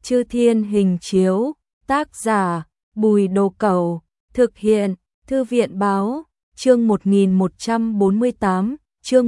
Chư Thiên Hình Chiếu, tác giả Bùi Đồ Cẩu, thực hiện Thư viện Báo, chương 1148, chương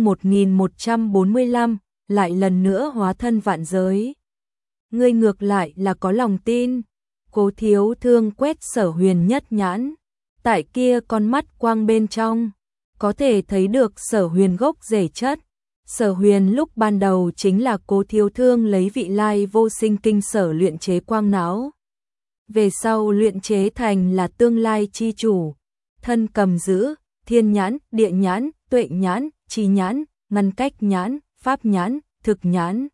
1145, lại lần nữa hóa thân vạn giới. Ngươi ngược lại là có lòng tin. Cố Thiếu Thương quét Sở Huyền nhất nhãn, tại kia con mắt quang bên trong, có thể thấy được Sở Huyền gốc rễ chất. Sở Huyền lúc ban đầu chính là Cố Thiếu Thương lấy vị lai vô sinh kinh sở luyện chế quang não. Về sau luyện chế thành là tương lai chi chủ, thân cầm giữ, thiên nhãn, địa nhãn, tuệ nhãn, chi nhãn, ngăn cách nhãn, pháp nhãn, thực nhãn,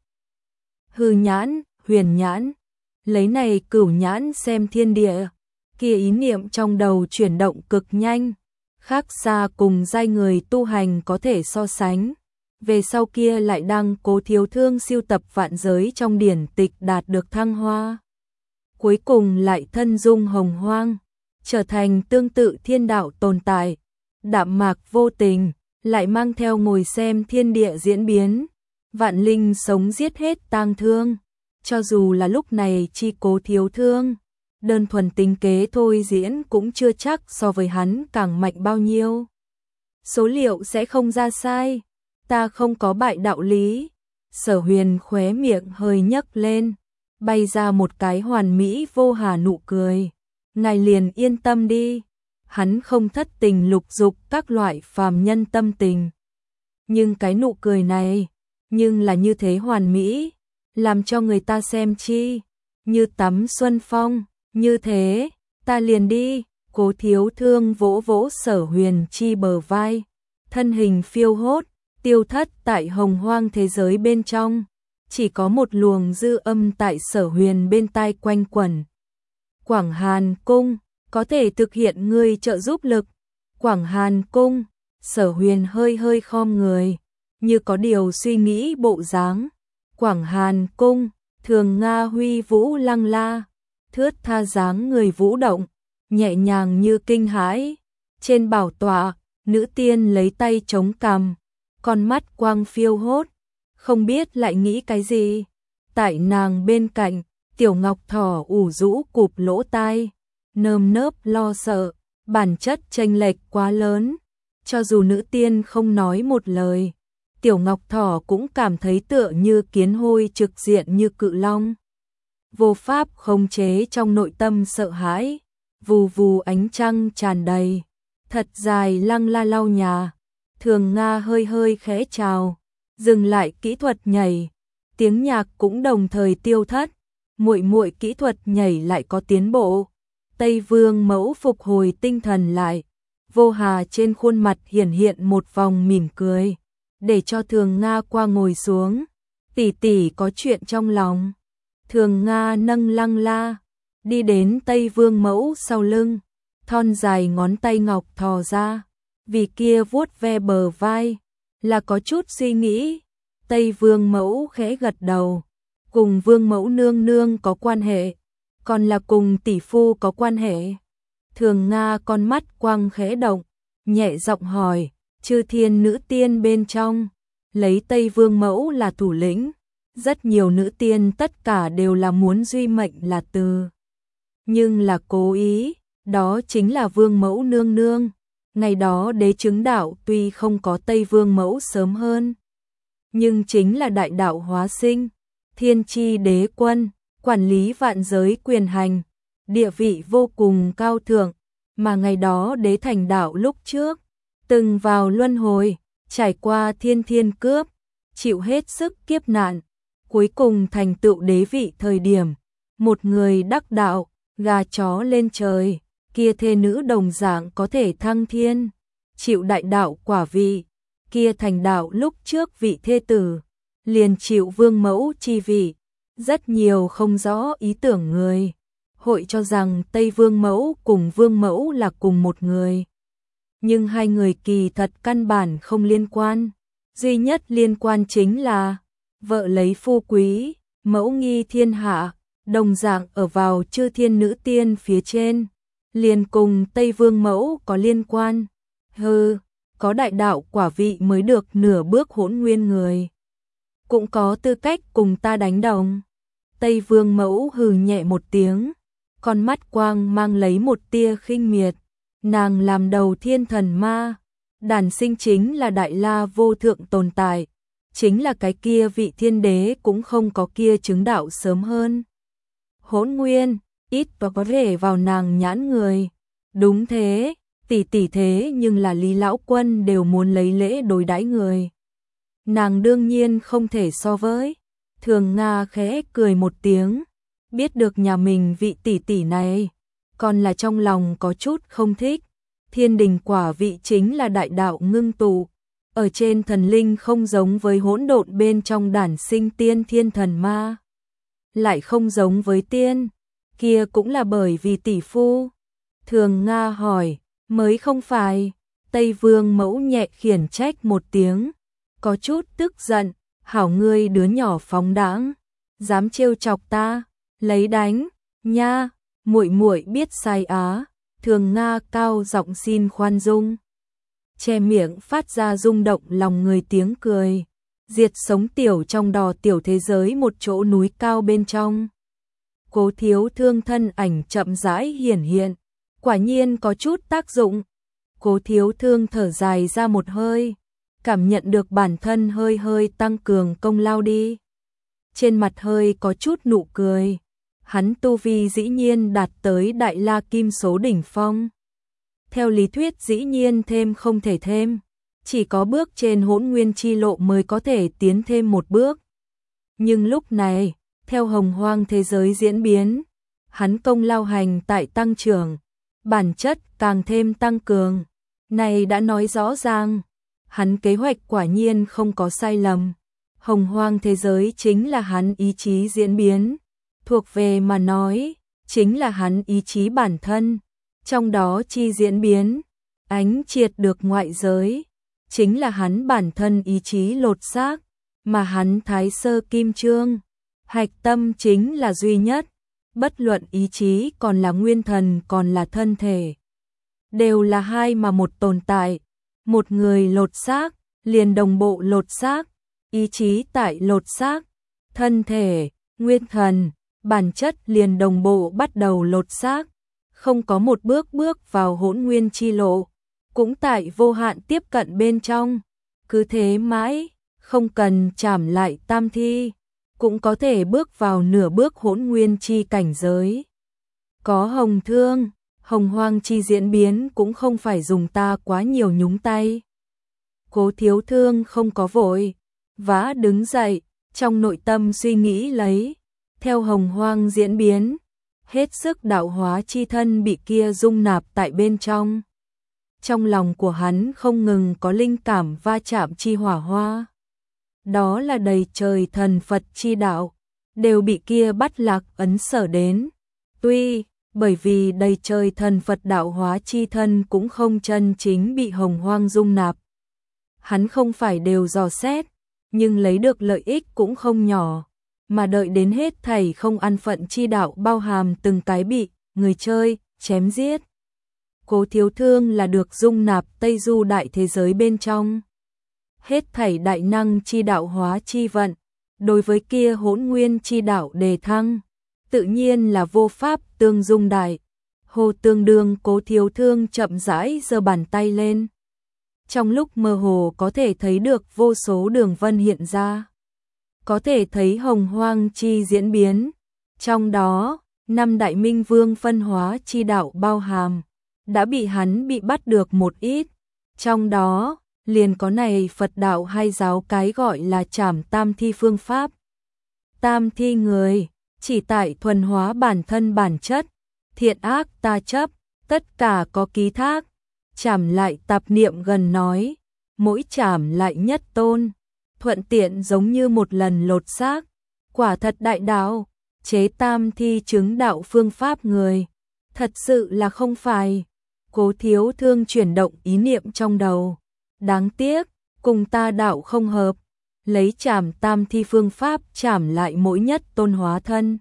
hư nhãn, huyền nhãn. Lấy này cửu nhãn xem thiên địa, kia ý niệm trong đầu chuyển động cực nhanh, khác xa cùng giai người tu hành có thể so sánh. Về sau kia lại đăng Cố Thiếu Thương siêu tập vạn giới trong điển tịch đạt được thăng hoa. Cuối cùng lại thân dung hồng hoang, trở thành tương tự thiên đạo tồn tại, đạm mạc vô tình, lại mang theo ngồi xem thiên địa diễn biến, vạn linh sống giết hết tang thương. Cho dù là lúc này chi Cố Thiếu Thương, đơn thuần tính kế thôi diễn cũng chưa chắc so với hắn càng mạnh bao nhiêu. Số liệu sẽ không ra sai, ta không có bại đạo lý. Sở Huyền khóe miệng hơi nhấc lên, bay ra một cái hoàn mỹ vô hà nụ cười. Ngài liền yên tâm đi, hắn không thất tình lục dục các loại phàm nhân tâm tình. Nhưng cái nụ cười này, nhưng là như thế hoàn mỹ, làm cho người ta xem chi, như tắm xuân phong, như thế, ta liền đi. Cố Thiếu Thương vỗ vỗ Sở Huyền chi bờ vai, thân hình phiêu hốt, tiêu thất tại hồng hoang thế giới bên trong, chỉ có một luồng dư âm tại Sở Huyền bên tai quanh quẩn. Quảng Hàn Cung, có thể thực hiện ngươi trợ giúp lực. Quảng Hàn Cung, Sở Huyền hơi hơi khom người, như có điều suy nghĩ bộ dáng. Quảng Hàn Cung, thường Nga huy vũ lăng la, thướt tha dáng người vũ động, nhẹ nhàng như kinh hãi. Trên bảo tọa, nữ tiên lấy tay chống cằm, con mắt quang phiêu hốt, không biết lại nghĩ cái gì. Tại nàng bên cạnh, Tiểu Ngọc Thỏ ủ rũ cụp lỗ tai, nơm nớp lo sợ, bản chất chênh lệch quá lớn. Cho dù nữ tiên không nói một lời, Tiểu Ngọc Thỏ cũng cảm thấy tựa như kiến hôi trực diện như cự long. Vô pháp khống chế trong nội tâm sợ hãi, vù vù ánh trăng tràn đầy, thật dài lăng la lau nhà. Thường Nga hơi hơi khẽ chào, dừng lại kỹ thuật nhảy, tiếng nhạc cũng đồng thời tiêu thất, muội muội kỹ thuật nhảy lại có tiến bộ. Tây Vương Mẫu phục hồi tinh thần lại, Vô Hà trên khuôn mặt hiển hiện một vòng mỉm cười, để cho Thường Nga qua ngồi xuống. Tỷ tỷ có chuyện trong lòng. Thường Nga nâng lăng la, đi đến Tây Vương Mẫu sau lưng, thon dài ngón tay ngọc thò ra, vì kia vuốt ve bờ vai, là có chút suy nghĩ. Tây Vương Mẫu khẽ gật đầu, cùng Vương Mẫu nương nương có quan hệ, còn là cùng tỷ phu có quan hệ. Thường Nga con mắt quang khẽ động, nhẹ giọng hỏi, chư thiên nữ tiên bên trong, lấy Tây Vương Mẫu là thủ lĩnh, rất nhiều nữ tiên tất cả đều là muốn duy mệnh là từ. Nhưng là cố ý, đó chính là Vương Mẫu nương nương. Ngày đó đế chứng đạo tuy không có Tây Vương Mẫu sớm hơn, nhưng chính là đại đạo hóa sinh, thiên chi đế quân, quản lý vạn giới quyền hành, địa vị vô cùng cao thượng. Mà ngày đó đế thành đạo lúc trước, từng vào luân hồi, trải qua thiên thiên cướp, chịu hết sức kiếp nạn, cuối cùng thành tựu đế vị thời điểm, một người đắc đạo, gà chó lên trời, kia thê nữ đồng dạng có thể thăng thiên, chịu đại đạo quả vị, kia thành đạo lúc trước vị thê tử, liền chịu Vương Mẫu chi vị. Rất nhiều không rõ ý tưởng người, hội cho rằng Tây Vương Mẫu cùng Vương Mẫu là cùng một người. Nhưng hai người kỳ thật căn bản không liên quan, duy nhất liên quan chính là vợ lấy phu quý, mẫu nghi thiên hạ, đồng dạng ở vào chư thiên nữ tiên phía trên, liền cùng Tây Vương Mẫu có liên quan. Có đại đạo quả vị mới được nửa bước hỗn nguyên người, cũng có tư cách cùng ta đánh đồng. Tây Vương Mẫu hừ nhẹ một tiếng, con mắt quang mang lấy một tia khinh miệt. Nàng làm đầu thiên thần ma, đản sinh chính là đại la vô thượng tồn tại, chính là cái kia vị thiên đế cũng không có kia chứng đạo sớm hơn. Hỗn Nguyên, ít và có thể vào nàng nhãn người. Đúng thế, tỷ tỷ thế nhưng là Lý Lão Quân đều muốn lấy lễ đối đãi người. Nàng đương nhiên không thể so với. Thường Nga khẽ cười một tiếng, biết được nhà mình vị tỷ tỷ này, còn là trong lòng có chút không thích. Thiên đình quả vị chính là đại đạo ngưng tụ, ở trên thần linh không giống với hỗn độn bên trong đản sinh tiên thiên thần ma. Lại không giống với tiên, kia cũng là bởi vì tỷ phu. Thường Nga hỏi, mới không phải. Tây Vương Mẫu nhẹ khiển trách một tiếng, có chút tức giận, hảo ngươi đứa nhỏ phóng đãng, dám trêu chọc ta, lấy đánh, nha, muội muội biết sai á. Thường Nga cao giọng xin khoan dung, che miệng phát ra rung động lòng người tiếng cười. Diệt sống tiểu trong đò tiểu thế giới một chỗ núi cao bên trong. Cố Thiếu Thương thân ảnh chậm rãi hiển hiện, quả nhiên có chút tác dụng. Cố Thiếu Thương thở dài ra một hơi, cảm nhận được bản thân hơi hơi tăng cường công lao đi. Trên mặt hơi có chút nụ cười, hắn tu vi dĩ nhiên đạt tới đại la kim số đỉnh phong. Theo lý thuyết dĩ nhiên thêm không thể thêm, chỉ có bước trên hỗn nguyên chi lộ mới có thể tiến thêm một bước. Nhưng lúc này, theo hồng hoang thế giới diễn biến, hắn công lao hành tại tăng trưởng, bản chất càng thêm tăng cường. Này đã nói rõ ràng, hắn kế hoạch quả nhiên không có sai lầm. Hồng hoang thế giới chính là hắn ý chí diễn biến, thuộc về mà nói, chính là hắn ý chí bản thân. Trong đó chi diễn biến, ánh triệt được ngoại giới, chính là hắn bản thân ý chí lột xác, mà hắn thái sơ kim chương, hạch tâm chính là duy nhất, bất luận ý chí còn là nguyên thần còn là thân thể. Đều là hai mà một tồn tại, một người lột xác, liền đồng bộ lột xác, ý chí tại lột xác, thân thể, nguyên thần, bản chất liền đồng bộ bắt đầu lột xác, không có một bước bước vào hỗn nguyên chi lộ, cũng tại vô hạn tiếp cận bên trong, cứ thế mãi, không cần chảm lại tam thi, cũng có thể bước vào nửa bước hỗn nguyên chi cảnh giới. Có hồng thương, hồng hoang chi diễn biến cũng không phải dùng ta quá nhiều nhúng tay. Cố Thiếu Thương không có vội, vã đứng dậy, trong nội tâm suy nghĩ lấy, theo hồng hoang diễn biến, hết sức đạo hóa chi thân bị kia dung nạp tại bên trong. Trong lòng của hắn không ngừng có linh cảm va chạm chi hỏa hoa. Đó là đầy trời thần Phật chi đạo, đều bị kia bắt lạc ấn sở đến. Tuy, bởi vì đầy trời thần Phật đạo hóa chi thân cũng không chân chính bị hồng hoang dung nạp. Hắn không phải đều dò xét, nhưng lấy được lợi ích cũng không nhỏ, mà đợi đến hết thảy không ăn phận chi đạo bao hàm từng cái bị người chơi chém giết. Cố Thiếu Thương là được dung nạp Tây Du đại thế giới bên trong. Hết thảy đại năng chi đạo hóa chi vận, đối với kia hỗn nguyên chi đạo đề thăng, tự nhiên là vô pháp tương dung đại. Hồ tương đương Cố Thiếu Thương chậm rãi giơ bàn tay lên. Trong lúc mơ hồ có thể thấy được vô số đường vân hiện ra. Có thể thấy hồng hoang chi diễn biến. Trong đó, 5 đại minh vương phân hóa chi đạo bao hàm, đã bị hắn bị bắt được một ít. Trong đó, liền có này Phật đạo hay giáo cái gọi là trảm tam thi phương pháp. Tam thi người, chỉ tại thuần hóa bản thân bản chất, thiện ác ta chấp, tất cả có ký thác. Trảm lại tạp niệm gần nói, mỗi trảm lại nhất tôn, thuận tiện giống như một lần lột xác, quả thật đại đạo, chế tam thi chứng đạo phương pháp người, thật sự là không phải. Cố Thiếu Thương chuyển động ý niệm trong đầu, đáng tiếc, cùng ta đạo không hợp, lấy trảm tam thi phương pháp trảm lại mỗi nhất tôn hóa thân.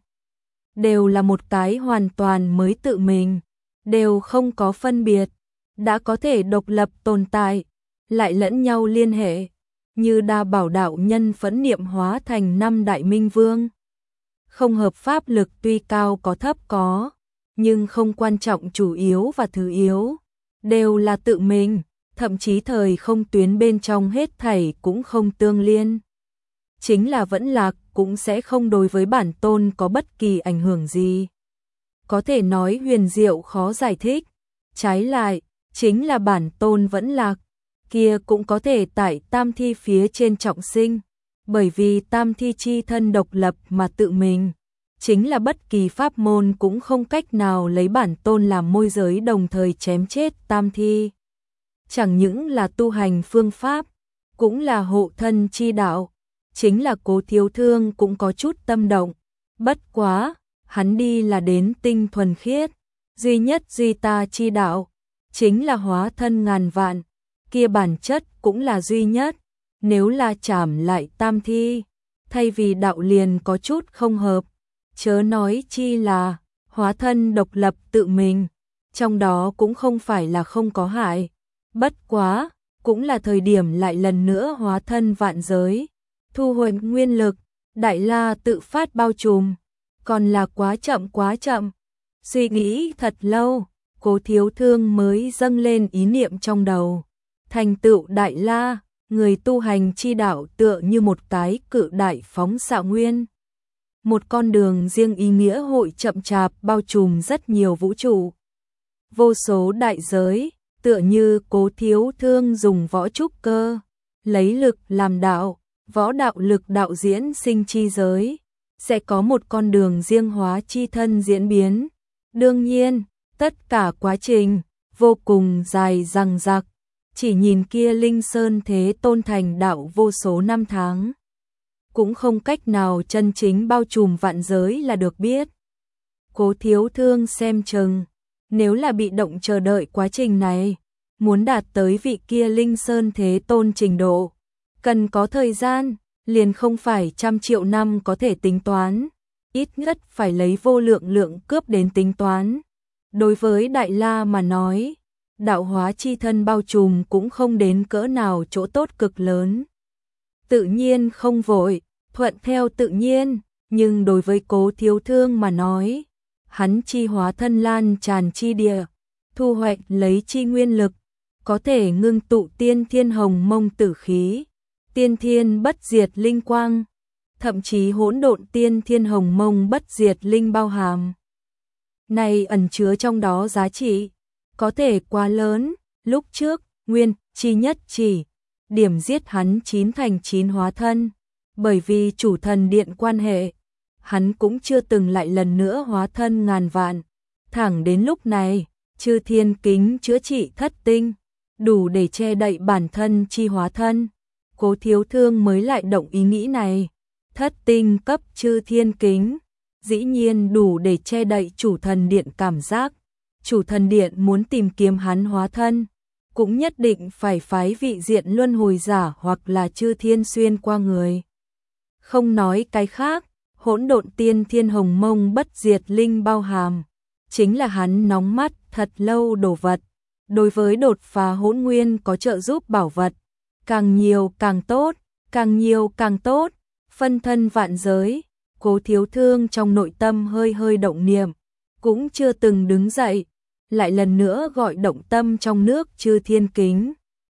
Đều là một cái hoàn toàn mới tự mình, đều không có phân biệt, đã có thể độc lập tồn tại, lại lẫn nhau liên hệ, như đa bảo đạo nhân phẫn niệm hóa thành 5 đại minh vương. không hợp pháp lực tuy cao có thấp có, nhưng không quan trọng, chủ yếu và thứ yếu đều là tự mình, thậm chí thời không tuyến bên trong hết thảy cũng không tương liên. Chính là vẫn lạc cũng sẽ không đối với bản tôn có bất kỳ ảnh hưởng gì. Có thể nói huyền diệu khó giải thích, trái lại, chính là bản tôn vẫn lạc, kia cũng có thể tại tam thi phía trên trọng sinh, bởi vì tam thi chi thân độc lập mà tự mình, chính là bất kỳ pháp môn cũng không cách nào lấy bản tôn làm môi giới đồng thời chém chết tam thi. Chẳng những là tu hành phương pháp, cũng là hộ thân chi đạo, chính là Cố Thiếu Thương cũng có chút tâm động, bất quá, hắn đi là đến tinh thuần khiết, duy nhất duy ta chi đạo, chính là hóa thân ngàn vạn, kia bản chất cũng là duy nhất, nếu là chảm lại tam thi, thay vì đạo liền có chút không hợp, chớ nói chi là hóa thân độc lập tự mình, trong đó cũng không phải là không có hại, bất quá, cũng là thời điểm lại lần nữa hóa thân vạn giới, thu hồi nguyên lực, đại la tự phát bao trùm, còn là quá chậm quá chậm. Suy nghĩ thật lâu, Cố Thiếu Thương mới dâng lên ý niệm trong đầu. Thành tựu đại la, người tu hành chi đạo tựa như một cái cự đại phóng xạ nguyên. Một con đường riêng ý nghĩa hội chậm chạp bao trùm rất nhiều vũ trụ. Vô số đại giới, tựa như Cố Thiếu Thương dùng võ trúc cơ, lấy lực làm đạo, võ đạo lực đạo diễn sinh chi giới, sẽ có một con đường riêng hóa chi thân diễn biến. Đương nhiên, tất cả quá trình, vô cùng dài dằng dặc, chỉ nhìn kia Linh Sơn Thế Tôn thành đạo vô số năm tháng. Cũng không cách nào chân chính bao trùm vạn giới là được biết. Cố Thiếu Thương xem chừng, nếu là bị động chờ đợi quá trình này, muốn đạt tới vị kia Linh Sơn Thế Tôn trình độ, cần có thời gian, liền không phải trăm triệu năm có thể tính toán, ít nhất phải lấy vô lượng lượng cướp đến tính toán. Đối với Đại La mà nói, đạo hóa chi thân bao trùm cũng không đến cỡ nào chỗ tốt cực lớn. Tự nhiên không vội, thuận theo tự nhiên, nhưng đối với Cố Thiếu Thương mà nói, hắn chi hóa thân lan tràn chi địa, thu hoạch lấy chi nguyên lực, có thể ngưng tụ tiên thiên hồng mông tử khí, tiên thiên bất diệt linh quang, thậm chí hỗn độn tiên thiên hồng mông bất diệt linh bao hàm. Này ẩn chứa trong đó giá trị, có thể quá lớn, lúc trước, nguyên, chi nhất chỉ, điểm giết hắn 9 thành 9 hóa thân, bởi vì chủ thần điện quan hệ, hắn cũng chưa từng lại lần nữa hóa thân ngàn vạn, thẳng đến lúc này, chư thiên kính chữa trị thất tinh, đủ để che đậy bản thân chi hóa thân. Cố Thiếu Thương mới lại động ý nghĩ này, thất tinh cấp chư thiên kính, dĩ nhiên đủ để che đậy chủ thần điện cảm giác, chủ thần điện muốn tìm kiếm hắn hóa thân, cũng nhất định phải phái vị diện luân hồi giả hoặc là chư thiên xuyên qua người. Không nói cái khác, hỗn độn tiên thiên hồng mông bất diệt linh bao hàm, chính là hắn nóng mắt thật lâu đồ vật, đối với đột phá hỗn nguyên có trợ giúp bảo vật, càng nhiều càng tốt, càng nhiều càng tốt, phân thân vạn giới. Cố Thiếu Thương trong nội tâm hơi hơi động niệm, cũng chưa từng đứng dậy, lại lần nữa gọi động tâm trong nước chư thiên kính.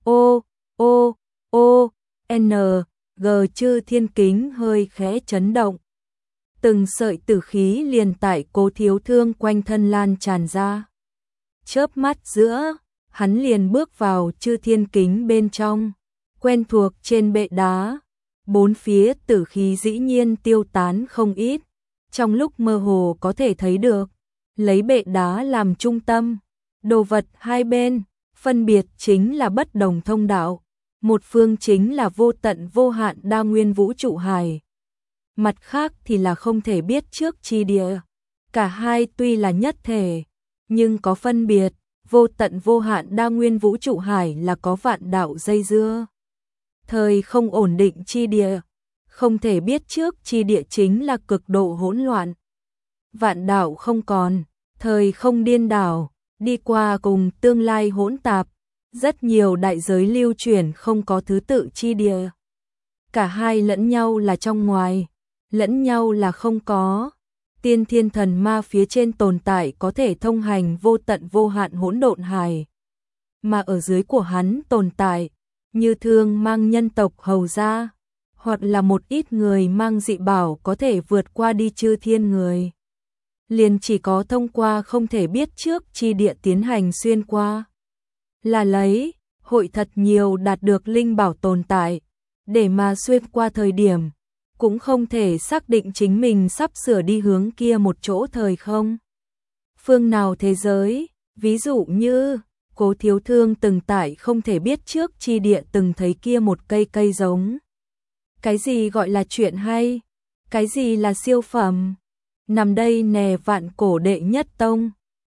G chư thiên kính hơi khẽ chấn động. Từng sợi tử khí liền tại Cố Thiếu Thương quanh thân lan tràn ra. Chớp mắt giữa, hắn liền bước vào chư thiên kính bên trong, quen thuộc trên bệ đá. Bốn phía tử khí dĩ nhiên tiêu tán không ít, trong lúc mơ hồ có thể thấy được, lấy bệ đá làm trung tâm, đồ vật hai bên, phân biệt chính là bất đồng thông đạo, một phương chính là vô tận vô hạn đa nguyên vũ trụ hải, mặt khác thì là không thể biết trước chi địa, cả hai tuy là nhất thể, nhưng có phân biệt, vô tận vô hạn đa nguyên vũ trụ hải là có vạn đạo dây dưa. Thời không ổn định chi địa, không thể biết trước chi địa chính là cực độ hỗn loạn. Vạn đạo không còn, thời không điên đảo, đi qua cùng tương lai hỗn tạp, rất nhiều đại giới lưu chuyển không có thứ tự chi địa. Cả hai lẫn nhau là trong ngoài, lẫn nhau là không có. Tiên thiên thần ma phía trên tồn tại có thể thông hành vô tận vô hạn hỗn độn hải, mà ở dưới của hắn tồn tại như Thương mang nhân tộc hầu gia, hoặc là một ít người mang dị bảo có thể vượt qua đi chư thiên người. Liền chỉ có thông qua không thể biết trước chi địa tiến hành xuyên qua. Là lấy, hội thật nhiều đạt được linh bảo tồn tại, để mà xuyên qua thời điểm, cũng không thể xác định chính mình sắp sửa đi hướng kia một chỗ thời không. Phương nào thế giới, ví dụ như, Cố Thiếu Thương từng tại không thể biết trước chi địa từng thấy kia một cây giống. Cái gì gọi là chuyện hay? Cái gì là siêu phẩm? Nằm đây nè vạn cổ đệ nhất tông.